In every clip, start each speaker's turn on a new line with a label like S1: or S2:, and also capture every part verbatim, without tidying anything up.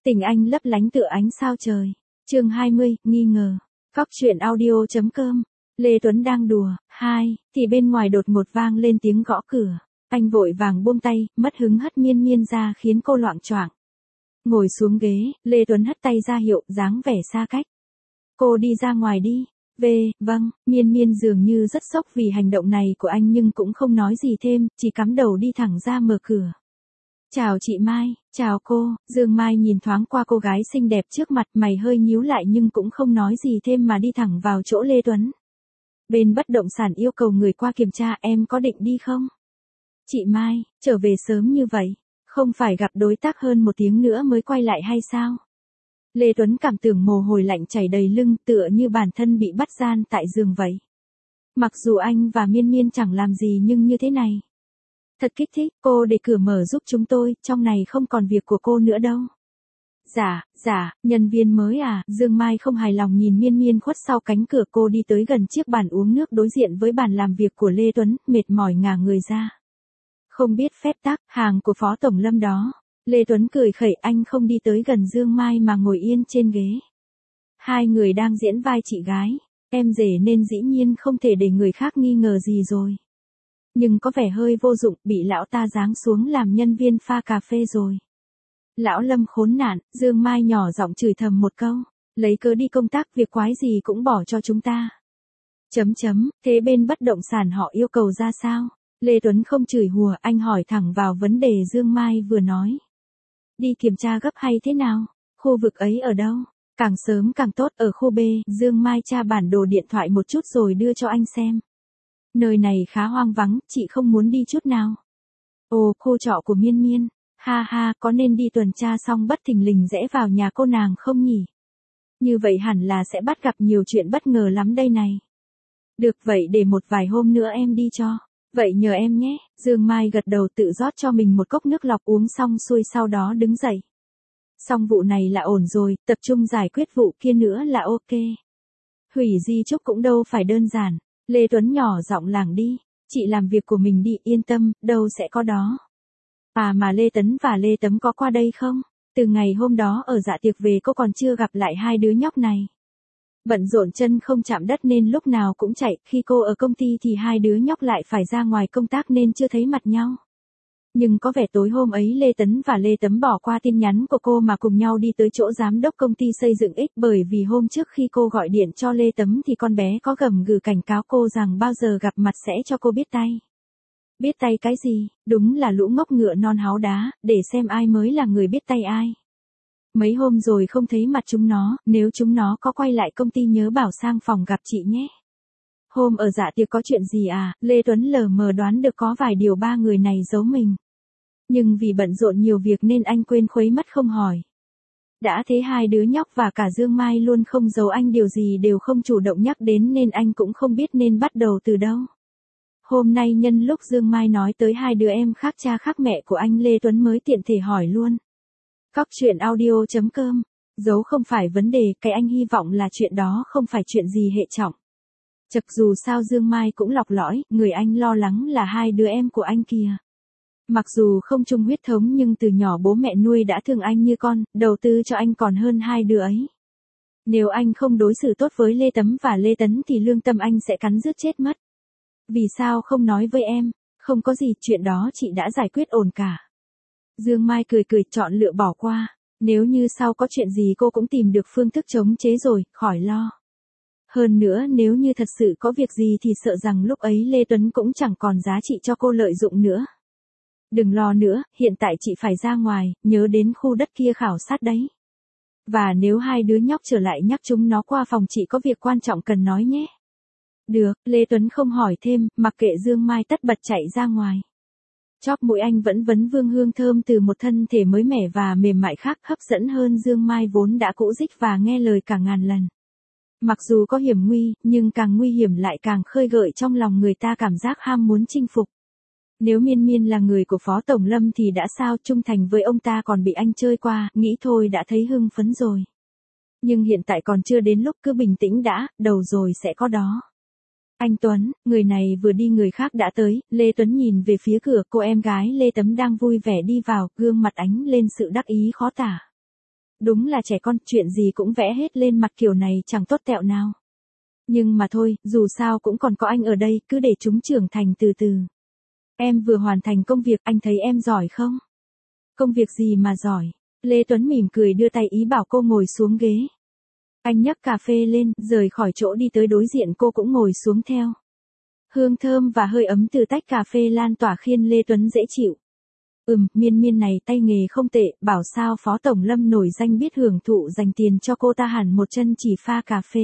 S1: Tình anh lấp lánh tựa ánh sao trời. Chương hai mươi, nghi ngờ. Cóc truyện audio chấm com. Lê Tuấn đang đùa, hai, thì bên ngoài đột ngột vang lên tiếng gõ cửa. Anh vội vàng buông tay, mất hứng hất Miên Miên ra khiến cô loạng choạng. Ngồi xuống ghế, Lê Tuấn hất tay ra hiệu, dáng vẻ xa cách. Cô đi ra ngoài đi. Về, vâng, Miên Miên dường như rất sốc vì hành động này của anh nhưng cũng không nói gì thêm, chỉ cắm đầu đi thẳng ra mở cửa. Chào chị Mai, chào cô, Dương Mai nhìn thoáng qua cô gái xinh đẹp trước mặt, mày hơi nhíu lại nhưng cũng không nói gì thêm mà đi thẳng vào chỗ Lê Tuấn. Bên bất động sản yêu cầu người qua kiểm tra, em có định đi không? Chị Mai, trở về sớm như vậy, không phải gặp đối tác hơn một tiếng nữa mới quay lại hay sao? Lê Tuấn cảm tưởng mồ hôi lạnh chảy đầy lưng, tựa như bản thân bị bắt gian tại giường vậy. Mặc dù anh và Miên Miên chẳng làm gì nhưng như thế này. Thật kích thích, cô để cửa mở giúp chúng tôi, trong này không còn việc của cô nữa đâu. Dạ, dạ, nhân viên mới à, Dương Mai không hài lòng nhìn Miên Miên khuất sau cánh cửa, cô đi tới gần chiếc bàn uống nước đối diện với bàn làm việc của Lê Tuấn, mệt mỏi ngả người ra. Không biết phép tắc, hàng của Phó Tổng Lâm đó. Lê Tuấn cười khẩy, anh không đi tới gần Dương Mai mà ngồi yên trên ghế. Hai người đang diễn vai chị gái, em rể nên dĩ nhiên không thể để người khác nghi ngờ gì rồi. Nhưng có vẻ hơi vô dụng, bị lão ta giáng xuống làm nhân viên pha cà phê rồi. Lão Lâm khốn nạn, Dương Mai nhỏ giọng chửi thầm một câu, lấy cớ đi công tác, việc quái gì cũng bỏ cho chúng ta. Chấm chấm, thế bên bất động sản họ yêu cầu ra sao? Lê Tuấn không chửi hùa, anh hỏi thẳng vào vấn đề Dương Mai vừa nói. Đi kiểm tra gấp hay thế nào? Khu vực ấy ở đâu? Càng sớm càng tốt, ở khu B, Dương Mai tra bản đồ điện thoại một chút rồi đưa cho anh xem. Nơi này khá hoang vắng, chị không muốn đi chút nào. Ồ, khu trọ của Miên Miên. Ha ha, có nên đi tuần tra xong bất thình lình rẽ vào nhà cô nàng không nhỉ? Như vậy hẳn là sẽ bắt gặp nhiều chuyện bất ngờ lắm đây này. Được vậy để một vài hôm nữa em đi cho. Vậy nhờ em nhé, Dương Mai gật đầu tự rót cho mình một cốc nước lọc uống xong xuôi sau đó đứng dậy. Xong vụ này là ổn rồi, tập trung giải quyết vụ kia nữa là ok. Hủy di chúc cũng đâu phải đơn giản. Lê Tuấn nhỏ giọng làng đi, chị làm việc của mình đi, yên tâm, đâu sẽ có đó. À mà Lê Tấn và Lê Tấm có qua đây không? Từ ngày hôm đó ở dạ tiệc về cô còn chưa gặp lại hai đứa nhóc này. Bận rộn chân không chạm đất nên lúc nào cũng chạy, khi cô ở công ty thì hai đứa nhóc lại phải ra ngoài công tác nên chưa thấy mặt nhau. Nhưng có vẻ tối hôm ấy Lê Tấn và Lê Tấm bỏ qua tin nhắn của cô mà cùng nhau đi tới chỗ giám đốc công ty xây dựng X, bởi vì hôm trước khi cô gọi điện cho Lê Tấm thì con bé có gầm gừ cảnh cáo cô rằng bao giờ gặp mặt sẽ cho cô biết tay. Biết tay cái gì, đúng là lũ ngốc ngựa non háo đá, để xem ai mới là người biết tay ai. Mấy hôm rồi không thấy mặt chúng nó, nếu chúng nó có quay lại công ty nhớ bảo sang phòng gặp chị nhé. Hôm ở dạ tiệc có chuyện gì à, Lê Tuấn lờ mờ đoán được có vài điều ba người này giấu mình. Nhưng vì bận rộn nhiều việc nên anh quên khuấy mất không hỏi. Đã thế hai đứa nhóc và cả Dương Mai luôn không giấu anh điều gì, đều không chủ động nhắc đến nên anh cũng không biết nên bắt đầu từ đâu. Hôm nay nhân lúc Dương Mai nói tới hai đứa em khác cha khác mẹ của anh, Lê Tuấn mới tiện thể hỏi luôn. Cóc truyện audio chấm com. Giấu không phải vấn đề, cái anh hy vọng là chuyện đó không phải chuyện gì hệ trọng. Chật dù sao Dương Mai cũng lọc lõi, người anh lo lắng là hai đứa em của anh kìa. Mặc dù không chung huyết thống nhưng từ nhỏ bố mẹ nuôi đã thương anh như con, đầu tư cho anh còn hơn hai đứa ấy. Nếu anh không đối xử tốt với Lê Tấm và Lê Tấn thì lương tâm anh sẽ cắn rứt chết mất. Vì sao không nói với em? Không có gì, chuyện đó chị đã giải quyết ổn cả. Dương Mai cười cười chọn lựa bỏ qua. Nếu như sau có chuyện gì cô cũng tìm được phương thức chống chế rồi, khỏi lo. Hơn nữa nếu như thật sự có việc gì thì sợ rằng lúc ấy Lê Tuấn cũng chẳng còn giá trị cho cô lợi dụng nữa. Đừng lo nữa, hiện tại chị phải ra ngoài, nhớ đến khu đất kia khảo sát đấy. Và nếu hai đứa nhóc trở lại nhắc chúng nó qua phòng chị có việc quan trọng cần nói nhé. Được, Lê Tuấn không hỏi thêm, mặc kệ Dương Mai tất bật chạy ra ngoài. Chóp mũi anh vẫn vấn vương hương thơm từ một thân thể mới mẻ và mềm mại khác, hấp dẫn hơn Dương Mai vốn đã cũ rích và nghe lời cả ngàn lần. Mặc dù có hiểm nguy, nhưng càng nguy hiểm lại càng khơi gợi trong lòng người ta cảm giác ham muốn chinh phục. Nếu Miên Miên là người của Phó Tổng Lâm thì đã sao, trung thành với ông ta còn bị anh chơi qua, nghĩ thôi đã thấy hưng phấn rồi. Nhưng hiện tại còn chưa đến lúc, cứ bình tĩnh đã, đầu rồi sẽ có đó. Anh Tuấn, người này vừa đi người khác đã tới, Lê Tuấn nhìn về phía cửa, cô em gái Lê Tấm đang vui vẻ đi vào, gương mặt ánh lên sự đắc ý khó tả. đúng là trẻ con, chuyện gì cũng vẽ hết lên mặt kiểu này chẳng tốt tẹo nào. Nhưng mà thôi, dù sao cũng còn có anh ở đây, cứ để chúng trưởng thành từ từ. Em vừa hoàn thành công việc, anh thấy em giỏi không? Công việc gì mà giỏi? Lê Tuấn mỉm cười đưa tay ý bảo cô ngồi xuống ghế. Anh nhấc cà phê lên, rời khỏi chỗ đi tới đối diện cô cũng ngồi xuống theo. Hương thơm và hơi ấm từ tách cà phê lan tỏa khiến Lê Tuấn dễ chịu. Ừm, Miên Miên này tay nghề không tệ, bảo sao Phó Tổng Lâm nổi danh biết hưởng thụ dành tiền cho cô ta hẳn một chân chỉ pha cà phê.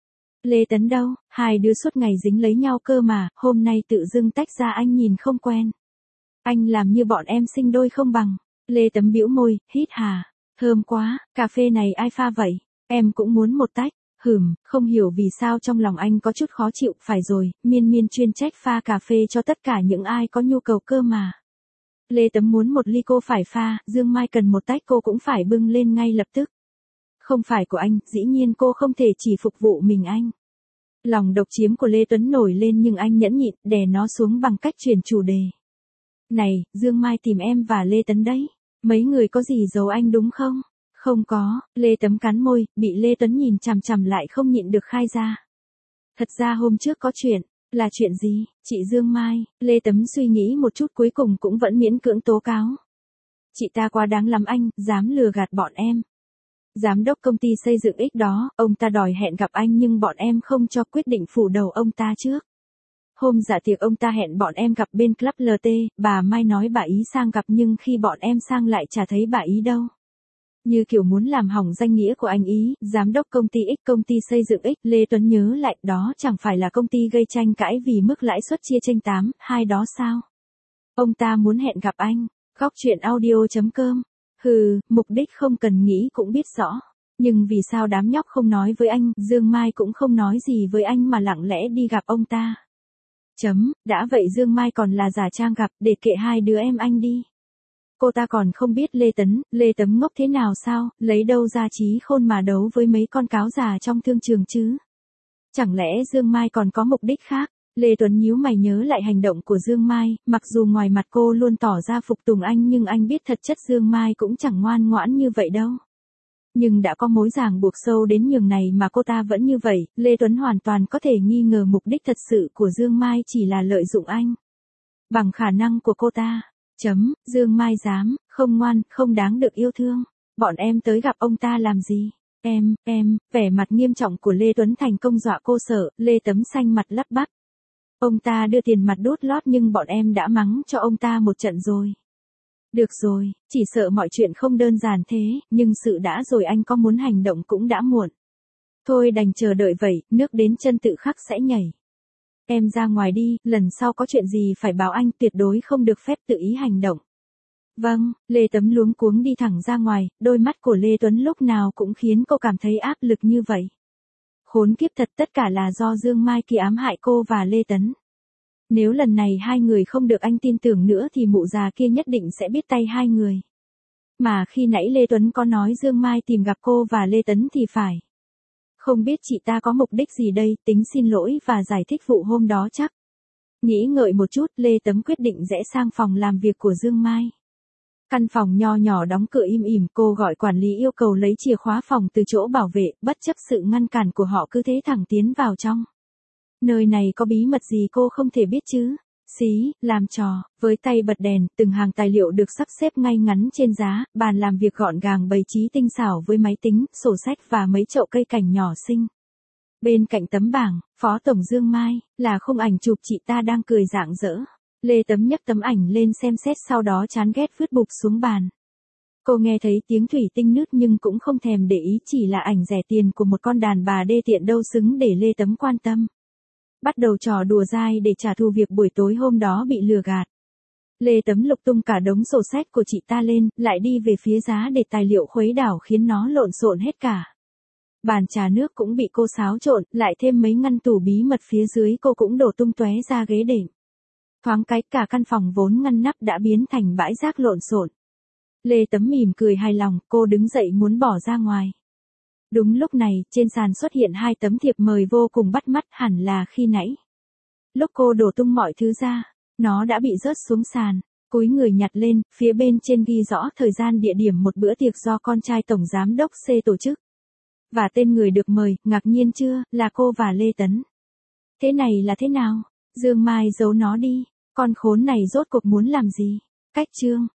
S1: Lê Tấn đâu, hai đứa suốt ngày dính lấy nhau cơ mà, hôm nay tự dưng tách ra anh nhìn không quen. Anh làm như bọn em sinh đôi không bằng. Lê Tấm bĩu môi, hít hà. Thơm quá, cà phê này ai pha vậy? Em cũng muốn một tách. Hửm, không hiểu vì sao trong lòng anh có chút khó chịu, phải rồi, Miên Miên chuyên trách pha cà phê cho tất cả những ai có nhu cầu cơ mà. Lê Tấm muốn một ly cô phải pha, Dương Mai cần một tách cô cũng phải bưng lên ngay lập tức. Không phải của anh, dĩ nhiên cô không thể chỉ phục vụ mình anh. Lòng độc chiếm của Lê Tuấn nổi lên nhưng anh nhẫn nhịn, đè nó xuống bằng cách chuyển chủ đề. Này, Dương Mai tìm em và Lê Tấn đấy. Mấy người có gì giấu anh đúng không? Không có, Lê Tấm cắn môi, bị Lê Tuấn nhìn chằm chằm lại không nhịn được khai ra. Thật ra hôm trước có chuyện, là chuyện gì, chị Dương Mai? Lê Tấm suy nghĩ một chút cuối cùng cũng vẫn miễn cưỡng tố cáo. Chị ta quá đáng lắm anh, dám lừa gạt bọn em. Giám đốc công ty xây dựng X đó, ông ta đòi hẹn gặp anh nhưng bọn em không cho, quyết định phủ đầu ông ta trước. Hôm dạ tiệc ông ta hẹn bọn em gặp bên Club lờ tê, bà Mai nói bà ý sang gặp nhưng khi bọn em sang lại chả thấy bà ý đâu. Như kiểu muốn làm hỏng danh nghĩa của anh ý, giám đốc công ty X, công ty xây dựng X. Lê Tuấn nhớ lại, đó chẳng phải là công ty gây tranh cãi vì mức lãi suất chia chênh tám, hai đó sao? Ông ta muốn hẹn gặp anh. Góc chuyện audio chấm com. Hừ, mục đích không cần nghĩ cũng biết rõ. Nhưng vì sao đám nhóc không nói với anh, Dương Mai cũng không nói gì với anh mà lặng lẽ đi gặp ông ta. Chấm, đã vậy Dương Mai còn là giả trang gặp, để kệ hai đứa em anh đi. Cô ta còn không biết Lê Tấn, Lê Tấm ngốc thế nào sao, lấy đâu ra trí khôn mà đấu với mấy con cáo già trong thương trường chứ. Chẳng lẽ Dương Mai còn có mục đích khác? Lê Tuấn nhíu mày nhớ lại hành động của Dương Mai, mặc dù ngoài mặt cô luôn tỏ ra phục tùng anh nhưng anh biết thật chất Dương Mai cũng chẳng ngoan ngoãn như vậy đâu. Nhưng đã có mối ràng buộc sâu đến nhường này mà cô ta vẫn như vậy, Lê Tuấn hoàn toàn có thể nghi ngờ mục đích thật sự của Dương Mai chỉ là lợi dụng anh. Bằng khả năng của cô ta. Chấm, Dương Mai dám, không ngoan, không đáng được yêu thương. Bọn em tới gặp ông ta làm gì? Em, em, vẻ mặt nghiêm trọng của Lê Tuấn thành công dọa cô sợ, Lê Tấm xanh mặt lắp bắp. Ông ta đưa tiền mặt đốt lót nhưng bọn em đã mắng cho ông ta một trận rồi. Được rồi, chỉ sợ mọi chuyện không đơn giản thế, nhưng sự đã rồi anh có muốn hành động cũng đã muộn. Thôi đành chờ đợi vậy, nước đến chân tự khắc sẽ nhảy. Em ra ngoài đi, lần sau có chuyện gì phải báo anh, tuyệt đối không được phép tự ý hành động. Vâng, Lê Tấm luống cuống đi thẳng ra ngoài, đôi mắt của Lê Tuấn lúc nào cũng khiến cô cảm thấy áp lực như vậy. Khốn kiếp thật, tất cả là do Dương Mai kia ám hại cô và Lê Tấn. Nếu lần này hai người không được anh tin tưởng nữa thì mụ già kia nhất định sẽ biết tay hai người. Mà khi nãy Lê Tuấn có nói Dương Mai tìm gặp cô và Lê Tấn thì phải. Không biết chị ta có mục đích gì đây, tính xin lỗi và giải thích vụ hôm đó chắc. Nghĩ ngợi một chút, Lê Tấm quyết định rẽ sang phòng làm việc của Dương Mai. Căn phòng nho nhỏ đóng cửa im ỉm, cô gọi quản lý yêu cầu lấy chìa khóa phòng từ chỗ bảo vệ, bất chấp sự ngăn cản của họ cứ thế thẳng tiến vào trong. Nơi này có bí mật gì cô không thể biết chứ? Xí, làm trò, với tay bật đèn, từng hàng tài liệu được sắp xếp ngay ngắn trên giá, bàn làm việc gọn gàng bày trí tinh xảo với máy tính, sổ sách và mấy chậu cây cảnh nhỏ xinh. Bên cạnh tấm bảng, Phó Tổng Dương Mai, là khung ảnh chụp chị ta đang cười rạng rỡ. Lê Tấm nhấc tấm ảnh lên xem xét sau đó chán ghét vứt bụp xuống bàn. Cô nghe thấy tiếng thủy tinh nứt nhưng cũng không thèm để ý, chỉ là ảnh rẻ tiền của một con đàn bà đê tiện đâu xứng để Lê Tấm quan tâm. Bắt đầu trò đùa dai để trả thù việc buổi tối hôm đó bị lừa gạt. Lê Tấm lục tung cả đống sổ sách của chị ta lên, lại đi về phía giá để tài liệu khuấy đảo khiến nó lộn xộn hết cả. Bàn trà nước cũng bị cô xáo trộn, lại thêm mấy ngăn tủ bí mật phía dưới cô cũng đổ tung tóe ra ghế đệm. Thoáng cái cả căn phòng vốn ngăn nắp đã biến thành bãi rác lộn xộn. Lê Tấm mỉm cười hài lòng, cô đứng dậy muốn bỏ ra ngoài. Đúng lúc này, trên sàn xuất hiện hai tấm thiệp mời vô cùng bắt mắt, hẳn là khi nãy. Lúc cô đổ tung mọi thứ ra, nó đã bị rớt xuống sàn. Cúi người nhặt lên, phía bên trên ghi rõ thời gian địa điểm một bữa tiệc do con trai Tổng Giám đốc C tổ chức. Và tên người được mời, ngạc nhiên chưa, là cô và Lê Tấn. Thế này là thế nào? Dương Mai giấu nó đi. Con khốn này rốt cuộc muốn làm gì? Cách chương.